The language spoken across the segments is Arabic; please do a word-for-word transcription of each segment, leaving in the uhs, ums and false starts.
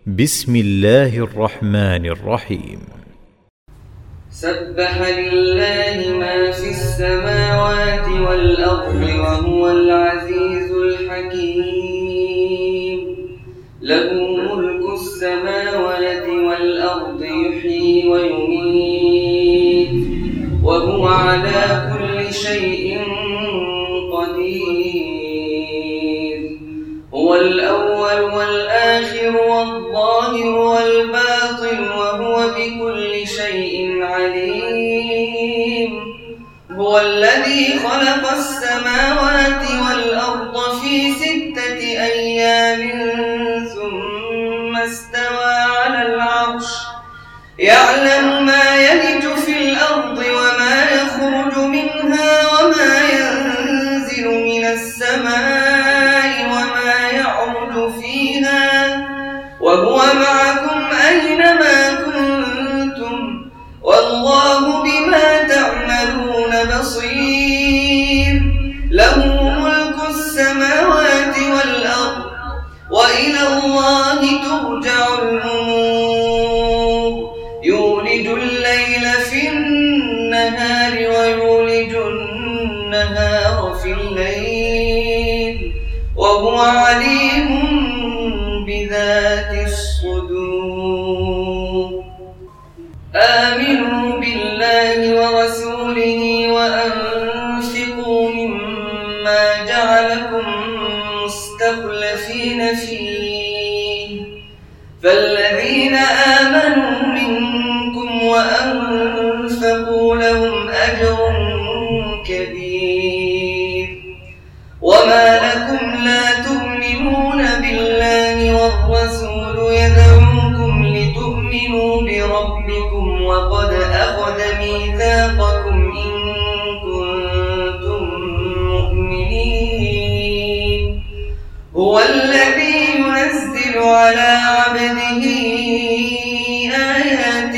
بسم الله الرحمن الرحيم. سبح لله ما في السماوات والأرض وهو العزيز الحكيم. له ملك السماوات والأرض يحيي ويميت وهو على كل شيء قدير. هو الأول والآخر والظاهر والباطن وهو بكل شيء عليم. هو الذي خلق السماوات والأرض في ستة أيام ثم استوى على العرش يعلم ما يلج في الأرض وما يخرج منها وما ينزل من السماء وما يعرج فيها وهو معكم أينما كنتم والله بما تعملون بصير. له ملك السماوات والأرض وإلى الله ترجع الأمور. يولج الليل في النهار ويولج النهار في الليل وهو عليم بذات الصدور. آمنوا بالله ورسوله وأنفقوا مما جعلكم مستخلفين فيه فالذين آمنوا منكم وأنفقوا لهم أجر كبير. وما لكم لا تؤمنون بالله والرسول يدعوكم لتؤمنوا بربكم وقد أخذ ميثاقكم إن كنتم مؤمنين. هو الذي ينزل على عبده آيات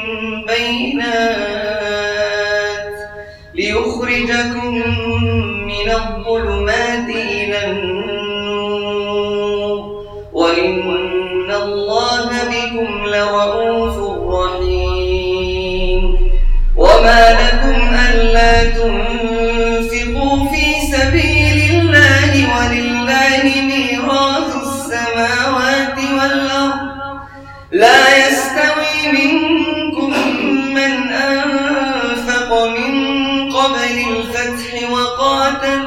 بينات ليخرجكم من الظلمات إلى النور وإن الله بكم لرءوف رحيم. وما لكم ألا تنفقوا في سبيل الله ولله ميراث السماوات والأرض لا يستوي منكم من أنفق من قبل الفتح وقاتل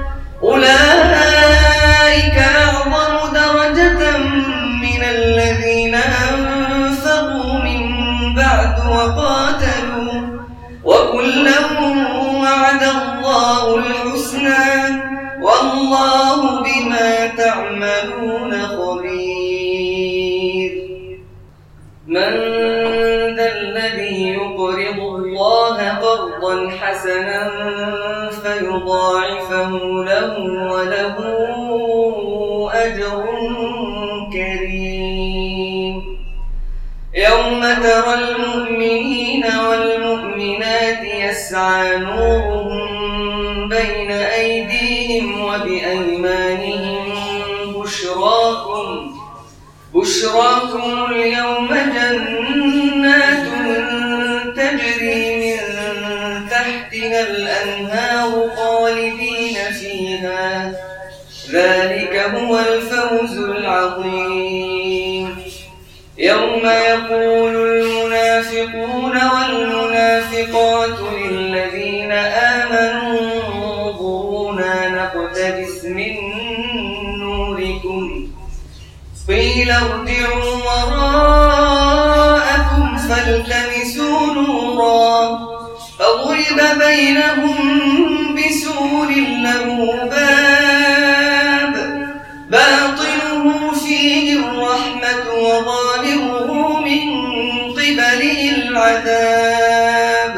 أولئك أعظم درجة من الذين أنفقوا من بعد وقاتلوا وكلا وعد الله الحسنى والله بما تعملون خبير. من ذا الذي يقرض الله قرضا حسنا فيضاعفه له وله أجر كريم. يوم ترى المؤمنين والمؤمنات يسعى نورهم بين أيديهم وبأيمانهم بشراكم بشراكم اليوم جنات تجري من تحتها الأنهار خالدين فيها ذلك هو الفوز العظيم. يوم يقول المنافقون والمنافقات للذين آمنوا انظرونا نقتبس من نوركم قيل ارجعوا وراءكم فالتمسوا نورا فضرب بينهم بسور له باب باطنه فيه الرحمة وظاهره من قبله العذاب.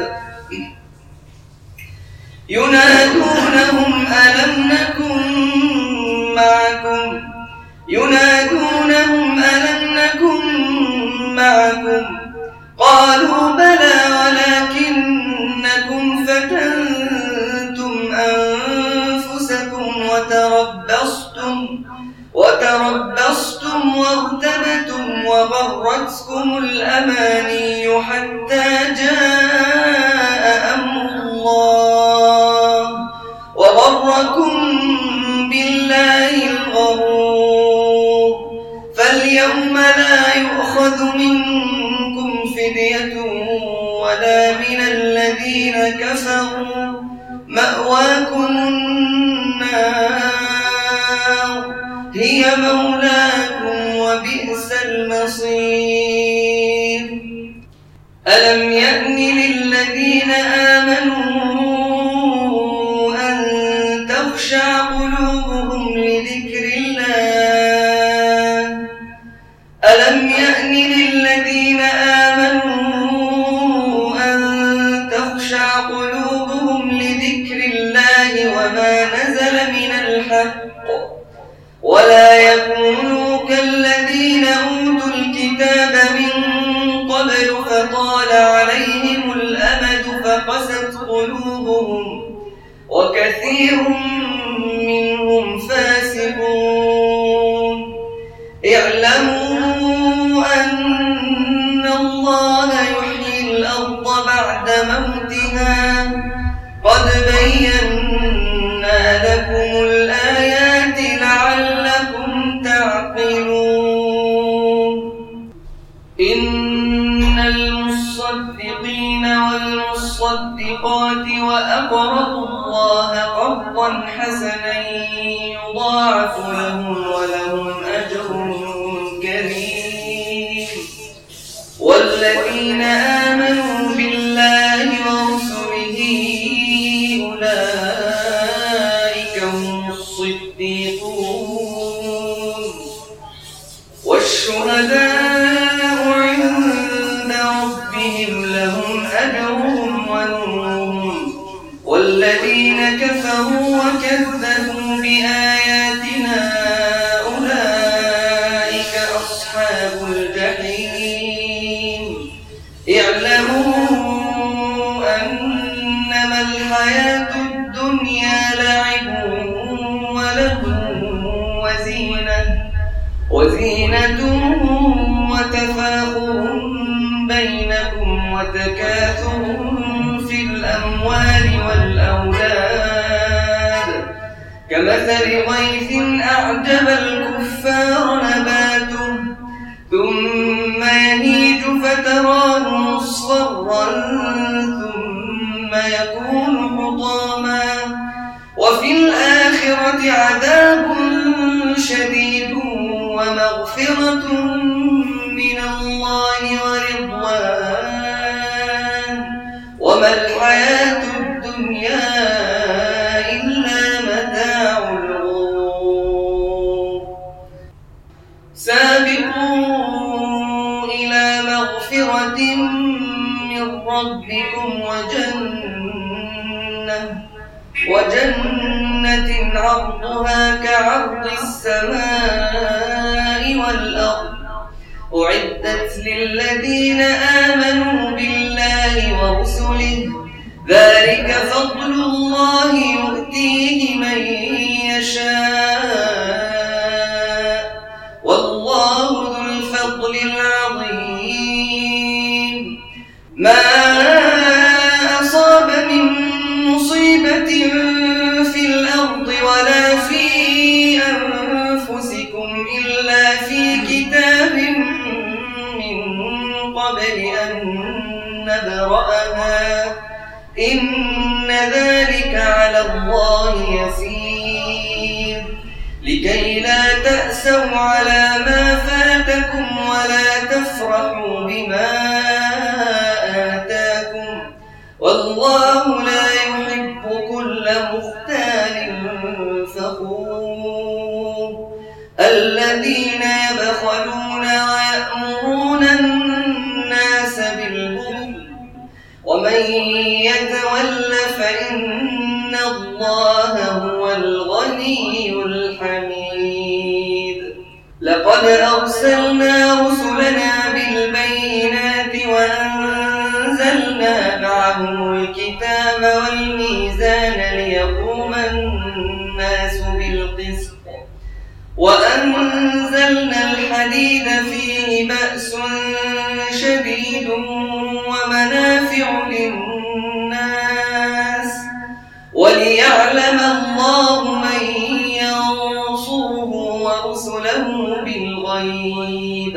ينادونهم ألم نكن معكم ينادونهم ألم نكن معكم قالوا بلى ولكنكم فتنتم أنفسكم وتربصتم وتربصتم وارتبتم وغرتكم الأماني حتى جاء أمر الله وغركم بالله الغرور. فاليوم لا يؤخذ منكم فدية ولا من الذين كفروا، مأواكم النار هي مولاكم وبئس المصير. ألم يأن للذين آمنوا أن تخشع قلوبهم لذكر الله ألم يأن للذين آمنوا أن تخشع قلوبهم لذكر الله وما نزل من الحق ولا يكونوا كالذين أوتوا الكتاب من قبل فطال عليهم الأمد فقست قلوبهم وكثير منهم فاسقون. اعلموا أن الله يحيي الأرض بعد موتها قد بينا لكم الآيات لعلكم تعقلون. إن المصدقين والمصدقات وأقرضوا الله قرضا حسنا يضاعف لهم ولهم أجر كريم. والذين آمنوا بالله ورسله أولئك هم الصديقون والشهداء عند ربهم لهم أجرهم ونورهم. والذين كفروا وكذبوا بآياتنا أولئك أصحاب الجحيم. اعلموا أنما الحياة الدنيا لعب ولهو وزينة وزينة وتفاخر بينكم وتكاثر في الأموال والأولاد كمثل غيث أعجب الكفار نباته ثم يهيج فتراه مصفرا ثم يكون حطاما وفي الآخرة عذاب شديد ومغفرة من الله ورضوان وما الحياة الدنيا إلا متاع الغرور. سابقوا إلى مغفرة من ربكم وجنة وجنة عرضها كعرض السماء والأرض أعدت للذين آمنوا بالله ورسله ذلك فضل الله يؤتيه من يشاء والله ذو الفضل العظيم. ما أصاب من مصيبة في الأرض ولا في أنفسكم إلا في كتاب من قبل أن نبرأها إن ذلك على الله يسير. لكي لا تأسوا على ما فاتكم ولا تفرحوا بما آتاكم والله لا يحب كل مختال فخور. الذين يبخلون ويأمرون الناس بالبخل ومن يتول فإن الله هو الغني الحميد. لقد أرسلنا رسلنا بالبينات وأنزلنا معهم الكتاب والميزان ليقوم الناس بالقسط وأنزلنا الحديد فيه بأس ومنافع للناس وليعلم الله من ينصره ورسله بالغيب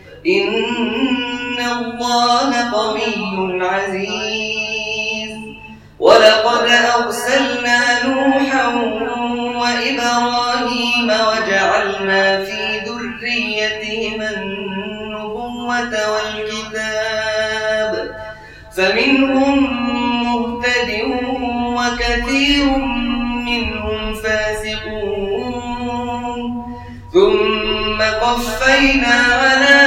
إن الله قوي عزيز. ولقد أرسلنا نوحا وإبراهيم وجعلنا في ذريتهما النبوة والكتاب فمنهم مهتد وكثير منهم فاسقون ثم قفينا على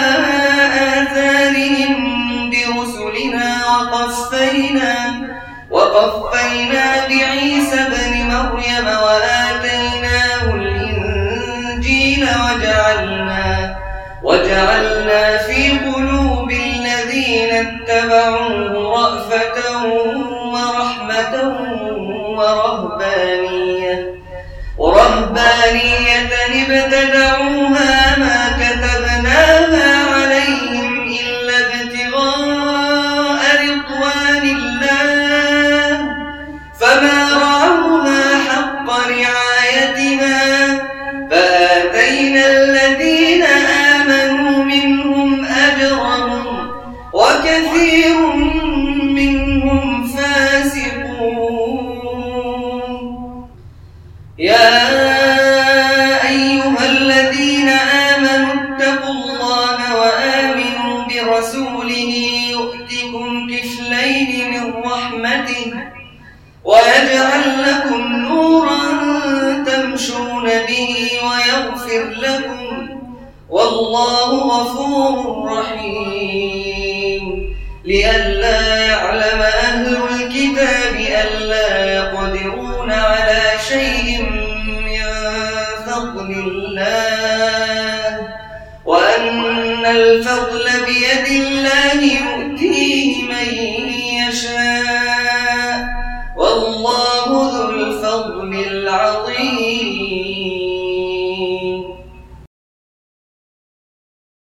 آثارهم برسلنا وقفينا وقفينا بعيسى ابن مريم وآتيناه الإنجيل وجعلنا وجعلنا في قلوب الذين اتبعوه رأفة ورحمة ورهبانية ورهبانية ابتدعوها ما كتبناها عليهم إلا ابتغاء رضوان الله فما رعوها حق رعايتها فآتينا الذين آمنوا منهم أجرهم وكثير منهم فاسقون. يا أيها الذين آمنوا اتقوا الله وآمنوا برسوله يؤتكم كفلين من رحمته ويجعل لكم نورا تمشون به ويغفر لكم والله غفور رحيم. لئلا يعلم أهل الكتاب ألا يقدرون على شيء من فضل الله وأن الفضل بيد الله يؤتيه من يشاء والله ذو الفضل العظيم.